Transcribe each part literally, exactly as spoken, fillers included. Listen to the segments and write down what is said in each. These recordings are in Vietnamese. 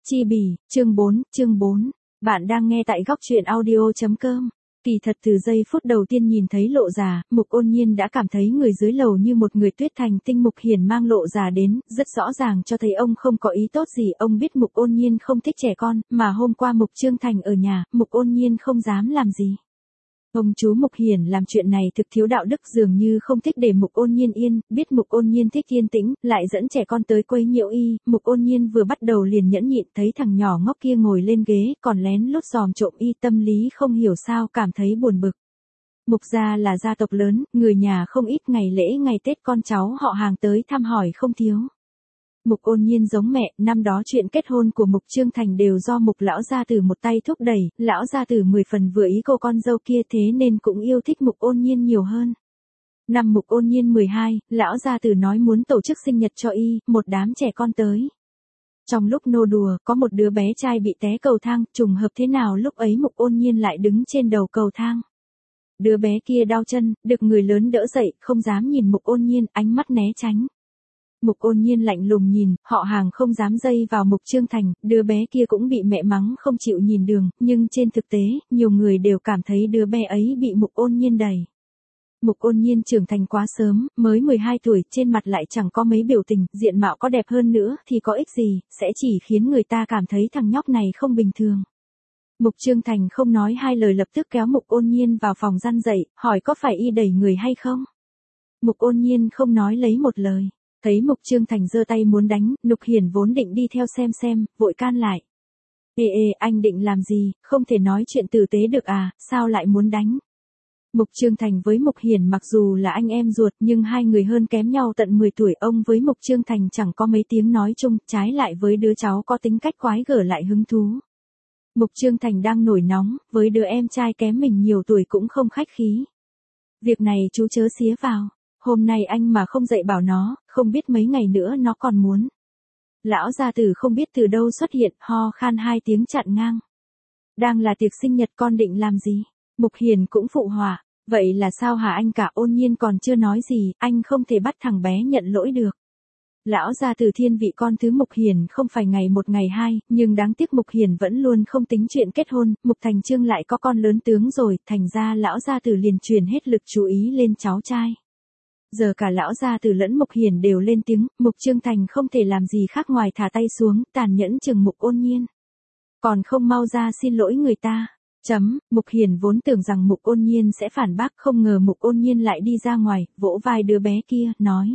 Chi bì, chương bốn, chương bốn. Bạn đang nghe tại góc truyện audio.com. Kỳ thật từ giây phút đầu tiên nhìn thấy Lộ Già, Mục Ôn Nhiên đã cảm thấy người dưới lầu như một người tuyết thành tinh. Mục Hiền mang Lộ Già đến, rất rõ ràng cho thấy ông không có ý tốt gì. Ông biết Mục Ôn Nhiên không thích trẻ con, mà hôm qua Mục Trương Thành ở nhà, Mục Ôn Nhiên không dám làm gì. Ông chú Mục Hiền làm chuyện này thực thiếu đạo đức, dường như không thích để Mục Ôn Nhiên yên, biết Mục Ôn Nhiên thích yên tĩnh, lại dẫn trẻ con tới quấy nhiễu y. Mục Ôn Nhiên vừa bắt đầu liền nhẫn nhịn, thấy thằng nhỏ ngốc kia ngồi lên ghế, còn lén lút dòm trộm y, tâm lý không hiểu sao cảm thấy buồn bực. Mục gia là gia tộc lớn, người nhà không ít, ngày lễ ngày Tết con cháu họ hàng tới thăm hỏi không thiếu. Mục Ôn Nhiên giống mẹ, năm đó chuyện kết hôn của Mục Trương Thành đều do Mục lão gia tử một tay thúc đẩy, lão gia tử mười phần vừa ý cô con dâu kia, thế nên cũng yêu thích Mục Ôn Nhiên nhiều hơn. Năm Mục Ôn Nhiên mười hai, lão gia tử nói muốn tổ chức sinh nhật cho y, một đám trẻ con tới. Trong lúc nô đùa, có một đứa bé trai bị té cầu thang, trùng hợp thế nào lúc ấy Mục Ôn Nhiên lại đứng trên đầu cầu thang. Đứa bé kia đau chân, được người lớn đỡ dậy, không dám nhìn Mục Ôn Nhiên, ánh mắt né tránh. Mục Ôn Nhiên lạnh lùng nhìn, họ hàng không dám dây vào Mục Trương Thành, đứa bé kia cũng bị mẹ mắng không chịu nhìn đường, nhưng trên thực tế, nhiều người đều cảm thấy đứa bé ấy bị Mục Ôn Nhiên đẩy. Mục Ôn Nhiên trưởng thành quá sớm, mới mười hai tuổi, trên mặt lại chẳng có mấy biểu tình, diện mạo có đẹp hơn nữa thì có ích gì, sẽ chỉ khiến người ta cảm thấy thằng nhóc này không bình thường. Mục Trương Thành không nói hai lời lập tức kéo Mục Ôn Nhiên vào phòng răn dậy, hỏi có phải y đẩy người hay không. Mục Ôn Nhiên không nói lấy một lời. Thấy Mục Trương Thành giơ tay muốn đánh, Mục Hiền vốn định đi theo xem xem, vội can lại. Ê ê, anh định làm gì, không thể nói chuyện tử tế được à, sao lại muốn đánh? Mục Trương Thành với Mục Hiền mặc dù là anh em ruột nhưng hai người hơn kém nhau tận mười tuổi, ông với Mục Trương Thành chẳng có mấy tiếng nói chung, trái lại với đứa cháu có tính cách quái gở lại hứng thú. Mục Trương Thành đang nổi nóng, với đứa em trai kém mình nhiều tuổi cũng không khách khí. Việc này chú chớ xía vào. Hôm nay anh mà không dạy bảo nó, không biết mấy ngày nữa nó còn muốn. Lão gia tử không biết từ đâu xuất hiện, ho khan hai tiếng chặn ngang. Đang là tiệc sinh nhật con định làm gì? Mục Hiền cũng phụ họa. Vậy là sao hả anh cả? Ôn Nhiên còn chưa nói gì, anh không thể bắt thằng bé nhận lỗi được. Lão gia tử thiên vị con thứ Mục Hiền không phải ngày một ngày hai, nhưng đáng tiếc Mục Hiền vẫn luôn không tính chuyện kết hôn, Mục Thành Trương lại có con lớn tướng rồi, thành ra lão gia tử liền truyền hết lực chú ý lên cháu trai. Giờ cả lão gia tử lẫn Mục Hiền đều lên tiếng, Mục Trương Thành không thể làm gì khác ngoài thả tay xuống, tàn nhẫn chừng Mục Ôn Nhiên. Còn không mau ra xin lỗi người ta. Chấm, Mục Hiền vốn tưởng rằng Mục Ôn Nhiên sẽ phản bác, không ngờ Mục Ôn Nhiên lại đi ra ngoài, vỗ vai đứa bé kia, nói.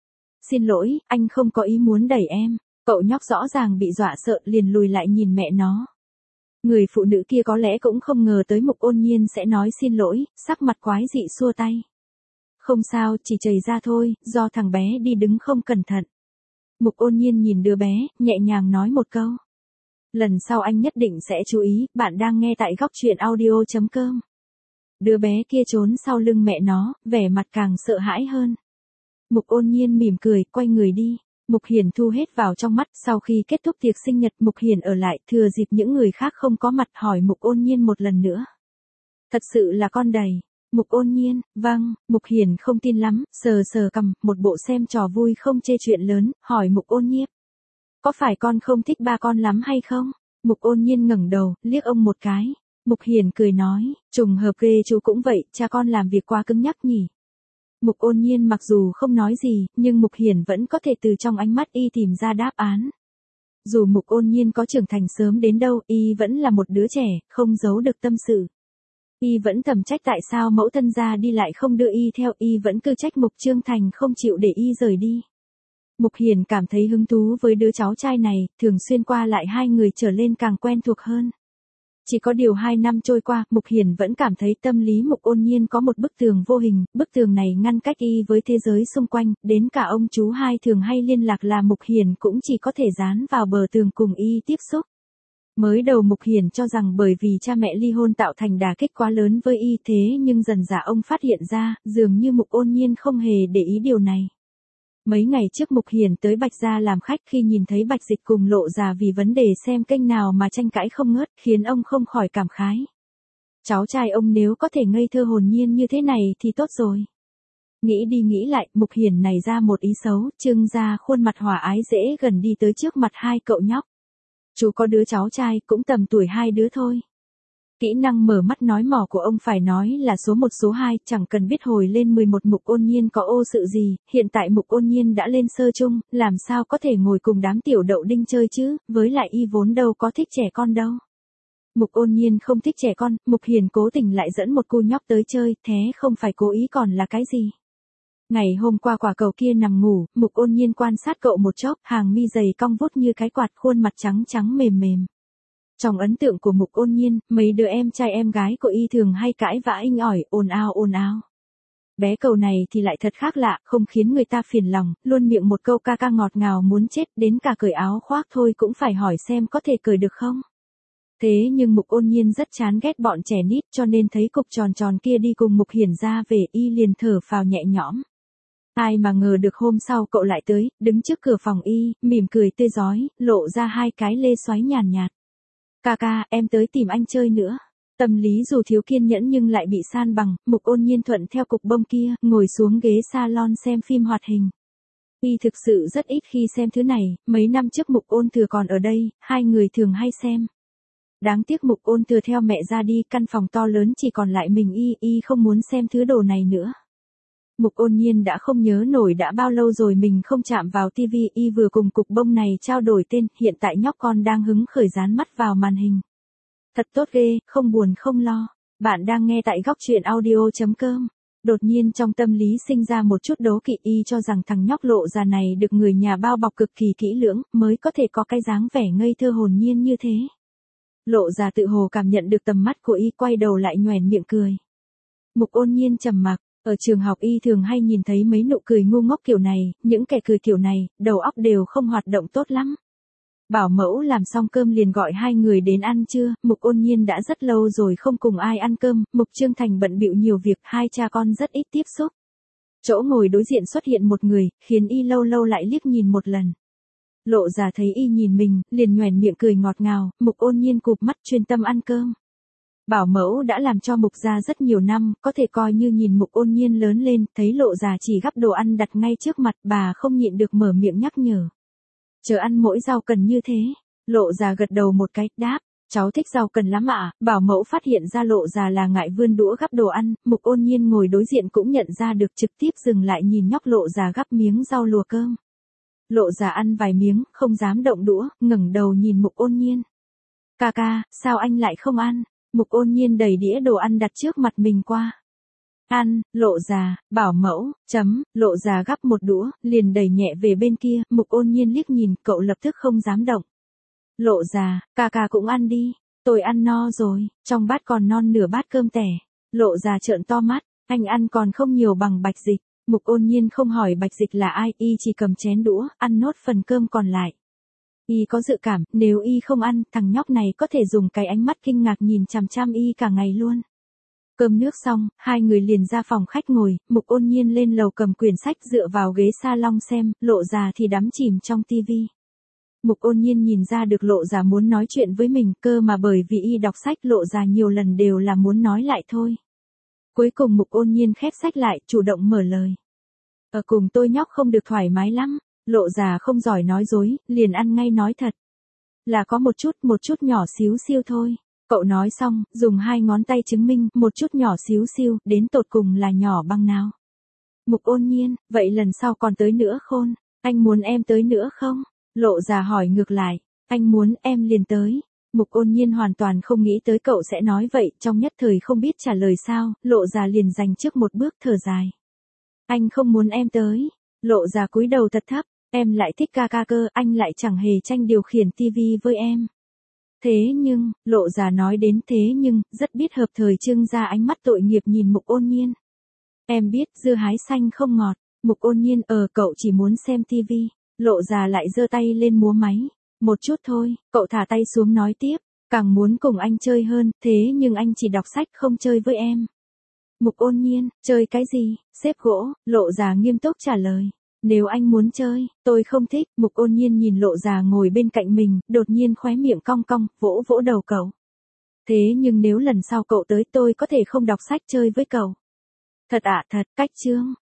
Xin lỗi, anh không có ý muốn đẩy em. Cậu nhóc rõ ràng bị dọa sợ liền lùi lại nhìn mẹ nó. Người phụ nữ kia có lẽ cũng không ngờ tới Mục Ôn Nhiên sẽ nói xin lỗi, sắc mặt quái dị xua tay. Không sao, chỉ chảy ra thôi, do thằng bé đi đứng không cẩn thận. Mục Ôn Nhiên nhìn đứa bé, nhẹ nhàng nói một câu. Lần sau anh nhất định sẽ chú ý, bạn đang nghe tại góc truyện audio.com. Đứa bé kia trốn sau lưng mẹ nó, vẻ mặt càng sợ hãi hơn. Mục Ôn Nhiên mỉm cười, quay người đi. Mục Hiền thu hết vào trong mắt, sau khi kết thúc tiệc sinh nhật Mục Hiền ở lại, thừa dịp những người khác không có mặt hỏi Mục Ôn Nhiên một lần nữa. Thật sự là con đẩy. Mục Ôn Nhiên, vâng, Mục Hiền không tin lắm, sờ sờ cằm, một bộ xem trò vui không chê chuyện lớn, hỏi Mục Ôn Nhiên. Có phải con không thích ba con lắm hay không? Mục Ôn Nhiên ngẩng đầu, liếc ông một cái. Mục Hiền cười nói, trùng hợp ghê, chú cũng vậy, cha con làm việc quá cứng nhắc nhỉ. Mục Ôn Nhiên mặc dù không nói gì, nhưng Mục Hiền vẫn có thể từ trong ánh mắt y tìm ra đáp án. Dù Mục Ôn Nhiên có trưởng thành sớm đến đâu, y vẫn là một đứa trẻ, không giấu được tâm sự. Y vẫn thầm trách tại sao mẫu thân ra đi lại không đưa y theo, y vẫn cứ trách Mục Trương Thành không chịu để y rời đi. Mục Hiền cảm thấy hứng thú với đứa cháu trai này, thường xuyên qua lại hai người trở lên càng quen thuộc hơn. Chỉ có điều hai năm trôi qua, Mục Hiền vẫn cảm thấy tâm lý Mục Ôn Nhiên có một bức tường vô hình, bức tường này ngăn cách y với thế giới xung quanh, đến cả ông chú hai thường hay liên lạc là Mục Hiền cũng chỉ có thể dán vào bờ tường cùng y tiếp xúc. Mới đầu Mục Hiền cho rằng bởi vì cha mẹ ly hôn tạo thành đả kích quá lớn với y, thế nhưng dần dà ông phát hiện ra, dường như Mục Ôn Nhiên không hề để ý điều này. Mấy ngày trước Mục Hiền tới Bạch Gia làm khách, khi nhìn thấy Bạch Dịch cùng Lộ Già vì vấn đề xem kênh nào mà tranh cãi không ngớt, khiến ông không khỏi cảm khái. Cháu trai ông nếu có thể ngây thơ hồn nhiên như thế này thì tốt rồi. Nghĩ đi nghĩ lại, Mục Hiền này ra một ý xấu, trưng ra khuôn mặt hòa ái dễ gần đi tới trước mặt hai cậu nhóc. Chú có đứa cháu trai cũng tầm tuổi hai đứa thôi. Kỹ năng mở mắt nói mỏ của ông phải nói là số một số hai, chẳng cần biết hồi lên mười một Mục Ôn Nhiên có ô sự gì, hiện tại Mục Ôn Nhiên đã lên sơ chung, làm sao có thể ngồi cùng đám tiểu đậu đinh chơi chứ, với lại y vốn đâu có thích trẻ con đâu. Mục Ôn Nhiên không thích trẻ con, Mục Hiền cố tình lại dẫn một cô nhóc tới chơi, thế không phải cố ý còn là cái gì. Ngày hôm qua quả cầu kia nằm ngủ, Mục Ôn Nhiên quan sát cậu một chốc, hàng mi dày cong vút như cái quạt, khuôn mặt trắng trắng mềm mềm. Trong ấn tượng của Mục Ôn Nhiên, mấy đứa em trai em gái của y thường hay cãi vã inh ỏi, ồn ào ồn ào. Bé cậu này thì lại thật khác lạ, không khiến người ta phiền lòng, luôn miệng một câu ca ca ngọt ngào muốn chết, đến cả cởi áo khoác thôi cũng phải hỏi xem có thể cởi được không. Thế nhưng Mục Ôn Nhiên rất chán ghét bọn trẻ nít, cho nên thấy cục tròn tròn kia đi cùng Mục Hiển ra về, y liền thở phào nhẹ nhõm. Ai mà ngờ được hôm sau cậu lại tới, đứng trước cửa phòng y, mỉm cười tươi rói, lộ ra hai cái lê xoáy nhàn nhạt. Ca ca, em tới tìm anh chơi nữa. Tâm lý dù thiếu kiên nhẫn nhưng lại bị san bằng, Mục Ôn Nhiên thuận theo cục bông kia, ngồi xuống ghế salon xem phim hoạt hình. Y thực sự rất ít khi xem thứ này, mấy năm trước Mục Ôn Thừa còn ở đây, hai người thường hay xem. Đáng tiếc Mục Ôn Thừa theo mẹ ra đi, căn phòng to lớn chỉ còn lại mình y, y không muốn xem thứ đồ này nữa. Mục Ôn Nhiên đã không nhớ nổi đã bao lâu rồi mình không chạm vào tivi, y vừa cùng cục bông này trao đổi tên, hiện tại nhóc con đang hứng khởi dán mắt vào màn hình. Thật tốt ghê, không buồn không lo. Bạn đang nghe tại góc truyện audio chấm com. Đột nhiên trong tâm lý sinh ra một chút đố kỵ, y cho rằng thằng nhóc Lộ già này được người nhà bao bọc cực kỳ kỹ lưỡng, mới có thể có cái dáng vẻ ngây thơ hồn nhiên như thế. Lộ già tự hồ cảm nhận được tầm mắt của y, quay đầu lại nhoẻn miệng cười. Mục Ôn Nhiên trầm mặc. Ở trường học y thường hay nhìn thấy mấy nụ cười ngu ngốc kiểu này, những kẻ cười kiểu này, đầu óc đều không hoạt động tốt lắm. Bảo mẫu làm xong cơm liền gọi hai người đến ăn trưa, Mục Ôn Nhiên đã rất lâu rồi không cùng ai ăn cơm, Mục Trương Thành bận bịu nhiều việc, hai cha con rất ít tiếp xúc. Chỗ ngồi đối diện xuất hiện một người, khiến y lâu lâu lại liếc nhìn một lần. Lộ già thấy y nhìn mình, liền nhoẻn miệng cười ngọt ngào, Mục Ôn Nhiên cụp mắt chuyên tâm ăn cơm. Bảo mẫu đã làm cho Mục gia rất nhiều năm, có thể coi như nhìn Mục Ôn Nhiên lớn lên, thấy Lộ già chỉ gắp đồ ăn đặt ngay trước mặt, bà không nhịn được mở miệng nhắc nhở. Chờ ăn mỗi rau cần như thế. Lộ già gật đầu một cái, đáp, cháu thích rau cần lắm ạ. Bảo mẫu phát hiện ra Lộ già là ngại vươn đũa gắp đồ ăn, Mục Ôn Nhiên ngồi đối diện cũng nhận ra được, trực tiếp dừng lại nhìn nhóc Lộ già gắp miếng rau lùa cơm. Lộ già ăn vài miếng, không dám động đũa, ngẩng đầu nhìn Mục Ôn Nhiên. Ca ca, sao anh lại không ăn? Mục Ôn Nhiên đẩy đĩa đồ ăn đặt trước mặt mình qua. Ăn, Lộ già, bảo mẫu, chấm, Lộ già gắp một đũa, liền đẩy nhẹ về bên kia, Mục Ôn Nhiên liếc nhìn, cậu lập tức không dám động. Lộ già, ca ca cũng ăn đi, tôi ăn no rồi, trong bát còn non nửa bát cơm tẻ. Lộ già trợn to mắt, anh ăn còn không nhiều bằng Bạch Dịch. Mục Ôn Nhiên không hỏi Bạch Dịch là ai, y chỉ cầm chén đũa, ăn nốt phần cơm còn lại. Y có dự cảm, nếu y không ăn, thằng nhóc này có thể dùng cái ánh mắt kinh ngạc nhìn chằm chằm y cả ngày luôn. Cơm nước xong, hai người liền ra phòng khách ngồi, Mục Ôn Nhiên lên lầu cầm quyển sách dựa vào ghế salon xem, Lộ già thì đắm chìm trong tivi. Mục Ôn Nhiên nhìn ra được Lộ già muốn nói chuyện với mình, cơ mà bởi vì y đọc sách Lộ già nhiều lần đều là muốn nói lại thôi. Cuối cùng Mục Ôn Nhiên khép sách lại, chủ động mở lời. Ở cùng tôi nhóc không được thoải mái lắm. Lộ già không giỏi nói dối, liền ăn ngay nói thật. Là có một chút, một chút nhỏ xíu xiu thôi. Cậu nói xong, dùng hai ngón tay chứng minh, một chút nhỏ xíu xiu, đến tột cùng là nhỏ bằng nào. Mục Ôn Nhiên, vậy lần sau còn tới nữa khôn, anh muốn em tới nữa không? Lộ già hỏi ngược lại, anh muốn em liền tới. Mục Ôn Nhiên hoàn toàn không nghĩ tới cậu sẽ nói vậy, trong nhất thời không biết trả lời sao, Lộ già liền giành trước một bước thở dài. Anh không muốn em tới. Lộ già cúi đầu thật thấp. Em lại thích ca ca cơ, anh lại chẳng hề tranh điều khiển tivi với em. Thế nhưng, Lộ già nói đến thế nhưng, rất biết hợp thời trưng ra ánh mắt tội nghiệp nhìn Mục Ôn Nhiên. Em biết, dưa hái xanh không ngọt. Mục Ôn Nhiên, ờ cậu chỉ muốn xem tivi. Lộ già lại giơ tay lên múa máy. Một chút thôi, cậu thả tay xuống nói tiếp. Càng muốn cùng anh chơi hơn, thế nhưng anh chỉ đọc sách không chơi với em. Mục Ôn Nhiên, chơi cái gì? Xếp gỗ. Lộ già nghiêm túc trả lời. Nếu anh muốn chơi, tôi không thích. Mục Ôn Nhiên nhìn Lộ già ngồi bên cạnh mình, đột nhiên khóe miệng cong cong, vỗ vỗ đầu cậu. Thế nhưng nếu lần sau cậu tới tôi có thể không đọc sách chơi với cậu. Thật ạ, à, thật, cách chương.